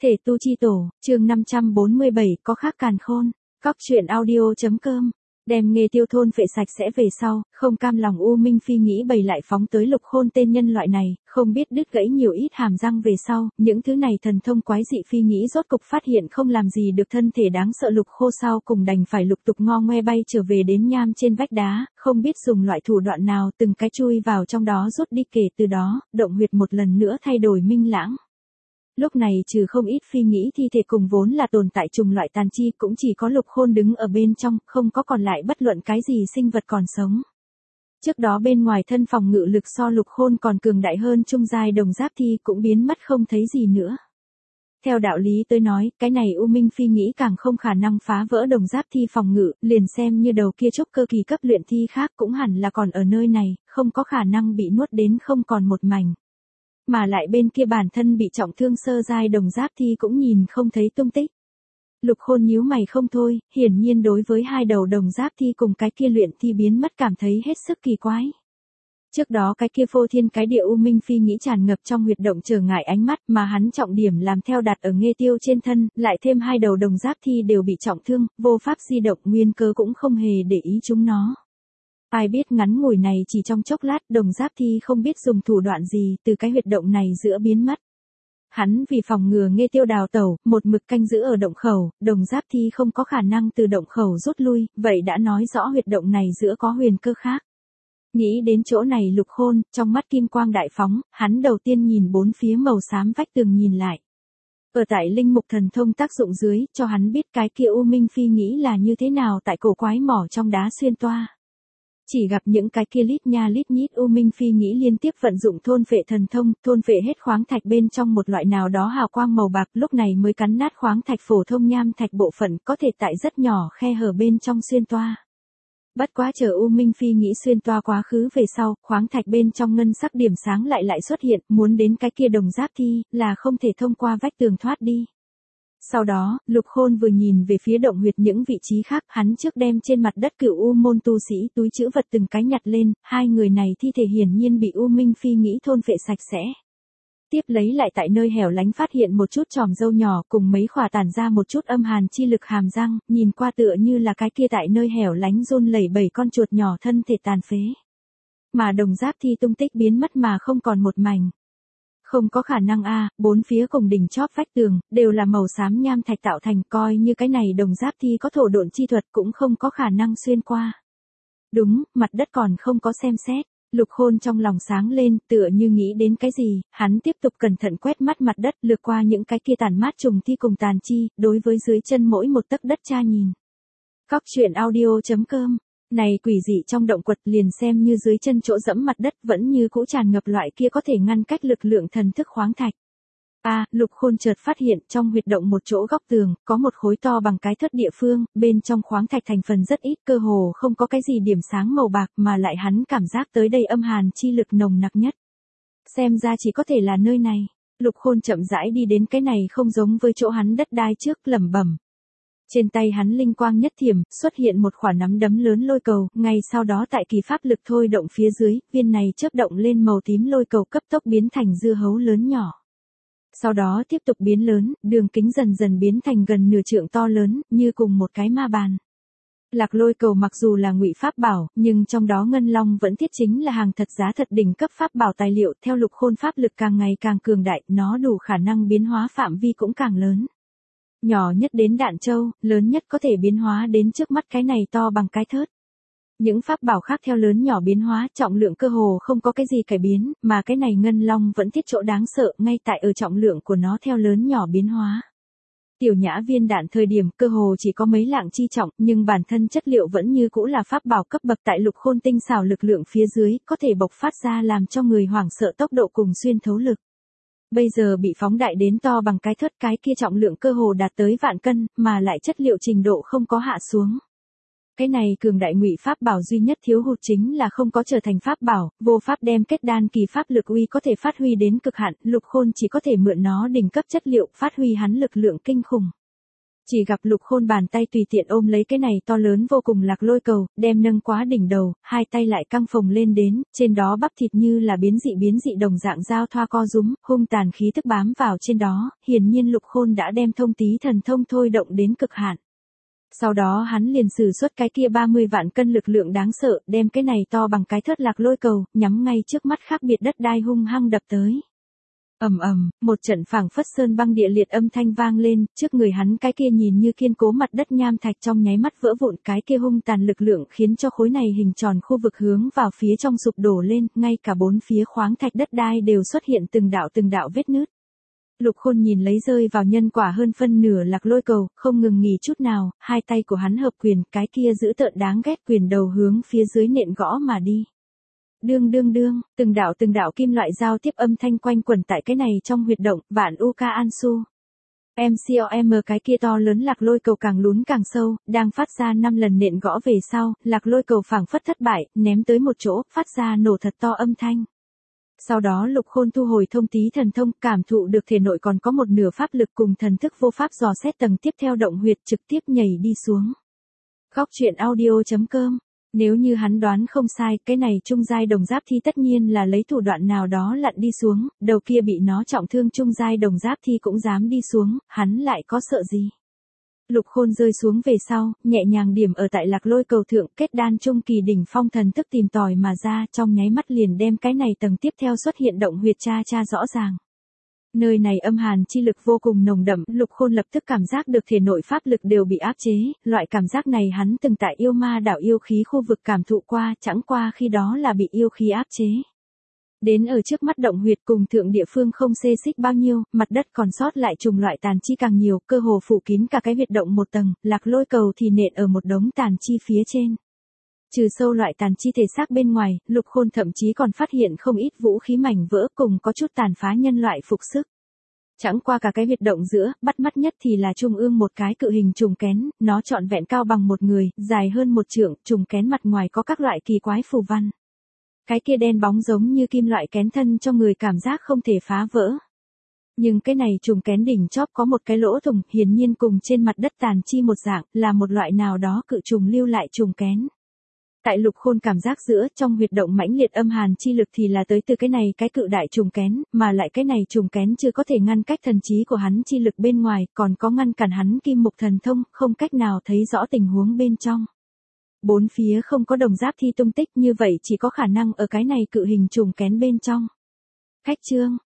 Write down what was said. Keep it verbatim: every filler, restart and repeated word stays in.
Thể tu chi tổ, chương năm trăm bốn mươi bảy, có khác càn khôn. Cóc truyện audio.com. Đem nghề tiêu thôn phệ sạch sẽ về sau, không cam lòng U Minh Phi nghĩ bày lại phóng tới Lục Khôn tên nhân loại này, không biết đứt gãy nhiều ít hàm răng về sau, những thứ này thần thông quái dị Phi nghĩ rốt cục phát hiện không làm gì được thân thể đáng sợ Lục Khô sau cùng đành phải lục tục ngo ngoe bay trở về đến nham trên vách đá, không biết dùng loại thủ đoạn nào từng cái chui vào trong đó rút đi, kể từ đó, động huyệt một lần nữa thay đổi minh lãng. Lúc này trừ không ít Phi nghĩ thi thể cùng vốn là tồn tại trùng loại tàn chi cũng chỉ có Lục Khôn đứng ở bên trong, không có còn lại bất luận cái gì sinh vật còn sống. Trước đó bên ngoài thân phòng ngự lực so Lục Khôn còn cường đại hơn trung giai đồng giáp thi cũng biến mất không thấy gì nữa. Theo đạo lý tới nói, cái này U Minh Phi nghĩ càng không khả năng phá vỡ đồng giáp thi phòng ngự, liền xem như đầu kia trúc cơ kỳ cấp luyện thi khác cũng hẳn là còn ở nơi này, không có khả năng bị nuốt đến không còn một mảnh. Mà lại bên kia bản thân bị trọng thương sơ giai đồng giáp thi cũng nhìn không thấy tung tích. Lục Khôn nhíu mày không thôi, hiển nhiên đối với hai đầu đồng giáp thi cùng cái kia luyện thi biến mất cảm thấy hết sức kỳ quái. Trước đó cái kia phô thiên cái địa U Minh Phi nghĩ tràn ngập trong huyệt động trở ngại ánh mắt mà hắn trọng điểm làm theo đặt ở Nghê Tiêu trên thân, lại thêm hai đầu đồng giáp thi đều bị trọng thương, vô pháp di động, nguyên cơ cũng không hề để ý chúng nó. Ai biết ngắn ngủi này chỉ trong chốc lát đồng giáp thi không biết dùng thủ đoạn gì từ cái huyệt động này giữa biến mất. Hắn vì phòng ngừa Nghê Tiêu đào tẩu, một mực canh giữ ở động khẩu, đồng giáp thi không có khả năng từ động khẩu rút lui, vậy đã nói rõ huyệt động này giữa có huyền cơ khác. Nghĩ đến chỗ này Lục Khôn, trong mắt kim quang đại phóng, hắn đầu tiên nhìn bốn phía màu xám vách tường nhìn lại. Ở tại linh mục thần thông tác dụng dưới, cho hắn biết cái kia U Minh Phi nghĩ là như thế nào tại cổ quái mỏ trong đá xuyên toa. Chỉ gặp những cái kia lít nha lít nhít U Minh Phi nghĩ liên tiếp vận dụng thôn phệ thần thông, thôn phệ hết khoáng thạch bên trong một loại nào đó hào quang màu bạc, lúc này mới cắn nát khoáng thạch phổ thông nham thạch bộ phận, có thể tại rất nhỏ khe hở bên trong xuyên toa. Bất quá chờ U Minh Phi nghĩ xuyên toa quá khứ về sau, khoáng thạch bên trong ngân sắc điểm sáng lại lại xuất hiện, muốn đến cái kia đồng giáp thi, là không thể thông qua vách tường thoát đi. Sau đó, Lục Khôn vừa nhìn về phía động huyệt những vị trí khác, hắn trước đem trên mặt đất Cửu U môn tu sĩ túi trữ vật từng cái nhặt lên, hai người này thi thể hiển nhiên bị U Minh Phi nghĩ thôn phệ sạch sẽ. Tiếp lấy lại tại nơi hẻo lánh phát hiện một chút tròm râu nhỏ cùng mấy khỏa tản ra một chút âm hàn chi lực hàm răng, nhìn qua tựa như là cái kia tại nơi hẻo lánh run lẩy bẩy con chuột nhỏ thân thể tàn phế. Mà đồng giáp thi tung tích biến mất mà không còn một mảnh. Không có khả năng a, bốn phía cùng đỉnh chóp vách tường, đều là màu xám nham thạch tạo thành, coi như cái này đồng giáp thi có thổ độn chi thuật cũng không có khả năng xuyên qua. Đúng, mặt đất còn không có xem xét. Lục Khôn trong lòng sáng lên, tựa như nghĩ đến cái gì, hắn tiếp tục cẩn thận quét mắt mặt đất, lược qua những cái kia tàn mát trùng thi cùng tàn chi, đối với dưới chân mỗi một tấc đất tra nhìn. Cóc truyện audio.com. Này quỷ dị trong động quật, liền xem như dưới chân chỗ dẫm mặt đất vẫn như cũ tràn ngập loại kia có thể ngăn cách lực lượng thần thức khoáng thạch. A, à, Lục Khôn chợt phát hiện trong huyệt động một chỗ góc tường, có một khối to bằng cái thớt địa phương, bên trong khoáng thạch thành phần rất ít, cơ hồ không có cái gì điểm sáng màu bạc mà lại hắn cảm giác tới đây âm hàn chi lực nồng nặc nhất. Xem ra chỉ có thể là nơi này. Lục Khôn chậm rãi đi đến cái này không giống với chỗ hắn đất đai trước, lẩm bẩm. Trên tay hắn linh quang nhất thiểm, xuất hiện một quả nắm đấm lớn lôi cầu, ngay sau đó tại kỳ pháp lực thôi động phía dưới, viên này chớp động lên màu tím lôi cầu cấp tốc biến thành dưa hấu lớn nhỏ. Sau đó tiếp tục biến lớn, đường kính dần dần biến thành gần nửa trượng to lớn, như cùng một cái ma bàn. Lạc lôi cầu mặc dù là ngụy pháp bảo, nhưng trong đó ngân long vẫn thiết chính là hàng thật giá thật đỉnh cấp pháp bảo tài liệu, theo Lục Khôn pháp lực càng ngày càng cường đại, nó đủ khả năng biến hóa phạm vi cũng càng lớn. Nhỏ nhất đến đạn châu, lớn nhất có thể biến hóa đến trước mắt cái này to bằng cái thớt. Những pháp bảo khác theo lớn nhỏ biến hóa, trọng lượng cơ hồ không có cái gì cải biến, mà cái này ngân long vẫn thiết chỗ đáng sợ, ngay tại ở trọng lượng của nó theo lớn nhỏ biến hóa. Tiểu nhã viên đạn thời điểm cơ hồ chỉ có mấy lạng chi trọng, nhưng bản thân chất liệu vẫn như cũ là pháp bảo cấp bậc, tại Lục Khôn tinh xảo lực lượng phía dưới, có thể bộc phát ra làm cho người hoảng sợ tốc độ cùng xuyên thấu lực. Bây giờ bị phóng đại đến to bằng cái thớt, cái kia trọng lượng cơ hồ đạt tới vạn cân, mà lại chất liệu trình độ không có hạ xuống. Cái này cường đại ngụy pháp bảo duy nhất thiếu hụt chính là không có trở thành pháp bảo, vô pháp đem kết đan kỳ pháp lực uy có thể phát huy đến cực hạn, Lục Khôn chỉ có thể mượn nó đỉnh cấp chất liệu phát huy hắn lực lượng kinh khủng. Chỉ gặp Lục Khôn bàn tay tùy tiện ôm lấy cái này to lớn vô cùng lạc lôi cầu, đem nâng quá đỉnh đầu, hai tay lại căng phồng lên đến, trên đó bắp thịt như là biến dị biến dị đồng dạng giao thoa co rúm, hung tàn khí tức bám vào trên đó, hiển nhiên Lục Khôn đã đem thông tí thần thông thôi động đến cực hạn. Sau đó hắn liền sử xuất cái kia ba mươi vạn cân lực lượng đáng sợ, đem cái này to bằng cái thớt lạc lôi cầu, nhắm ngay trước mắt khác biệt đất đai hung hăng đập tới. Ầm ầm, một trận phảng phất sơn băng địa liệt âm thanh vang lên, trước người hắn cái kia nhìn như kiên cố mặt đất nham thạch trong nháy mắt vỡ vụn, cái kia hung tàn lực lượng khiến cho khối này hình tròn khu vực hướng vào phía trong sụp đổ lên, ngay cả bốn phía khoáng thạch đất đai đều xuất hiện từng đạo từng đạo vết nứt. Lục Khôn nhìn lấy rơi vào nhân quả hơn phân nửa lạc lôi cầu, không ngừng nghỉ chút nào, hai tay của hắn hợp quyền, cái kia dữ tợn đáng ghét quyền đầu hướng phía dưới nện gõ mà đi. Đương đương đương, từng đạo từng đạo kim loại giao tiếp âm thanh quanh quẩn tại cái này trong huyệt động, vạn Uka Ansu. em xê o em cái kia to lớn lạc lôi cầu càng lún càng sâu, đang phát ra năm lần nện gõ về sau, lạc lôi cầu phảng phất thất bại, ném tới một chỗ, phát ra nổ thật to âm thanh. Sau đó Lục Khôn thu hồi thông tí thần thông, cảm thụ được thể nội còn có một nửa pháp lực cùng thần thức vô pháp dò xét tầng tiếp theo động huyệt trực tiếp nhảy đi xuống. Góc truyện audio chấm com. Nếu như hắn đoán không sai, cái này trung giai đồng giáp thi tất nhiên là lấy thủ đoạn nào đó lặn đi xuống, đầu kia bị nó trọng thương trung giai đồng giáp thi cũng dám đi xuống, hắn lại có sợ gì. Lục Khôn rơi xuống về sau, nhẹ nhàng điểm ở tại lạc lôi cầu thượng, kết đan trung kỳ đỉnh phong thần thức tìm tòi mà ra, trong nháy mắt liền đem cái này tầng tiếp theo xuất hiện động huyệt tra tra rõ ràng. Nơi này âm hàn chi lực vô cùng nồng đậm, Lục Khôn lập tức cảm giác được thể nội pháp lực đều bị áp chế, loại cảm giác này hắn từng tại yêu ma đảo yêu khí khu vực cảm thụ qua, chẳng qua khi đó là bị yêu khí áp chế. Đến ở trước mắt động huyệt cùng thượng địa phương không xê xích bao nhiêu, mặt đất còn sót lại trùng loại tàn chi càng nhiều, cơ hồ phủ kín cả cái huyệt động một tầng, lạc lôi cầu thì nện ở một đống tàn chi phía trên. Trừ sâu loại tàn chi thể xác bên ngoài, Lục Khôn thậm chí còn phát hiện không ít vũ khí mảnh vỡ cùng có chút tàn phá nhân loại phục sức. Chẳng qua cả cái huyệt động giữa, bắt mắt nhất thì là trung ương một cái cự hình trùng kén, nó trọn vẹn cao bằng một người, dài hơn một trượng, trùng kén mặt ngoài có các loại kỳ quái phù văn. Cái kia đen bóng giống như kim loại kén thân cho người cảm giác không thể phá vỡ. Nhưng cái này trùng kén đỉnh chóp có một cái lỗ thủng, hiển nhiên cùng trên mặt đất tàn chi một dạng, là một loại nào đó cự trùng lưu lại trùng kén. Tại Lục Khôn cảm giác giữa, trong huyệt động mãnh liệt âm hàn chi lực thì là tới từ cái này cái cự đại trùng kén, mà lại cái này trùng kén chưa có thể ngăn cách thần trí của hắn chi lực bên ngoài, còn có ngăn cản hắn kim mục thần thông, không cách nào thấy rõ tình huống bên trong. Bốn phía không có đồng giáp thi tung tích, như vậy chỉ có khả năng ở cái này cự hình trùng kén bên trong. Khách chương,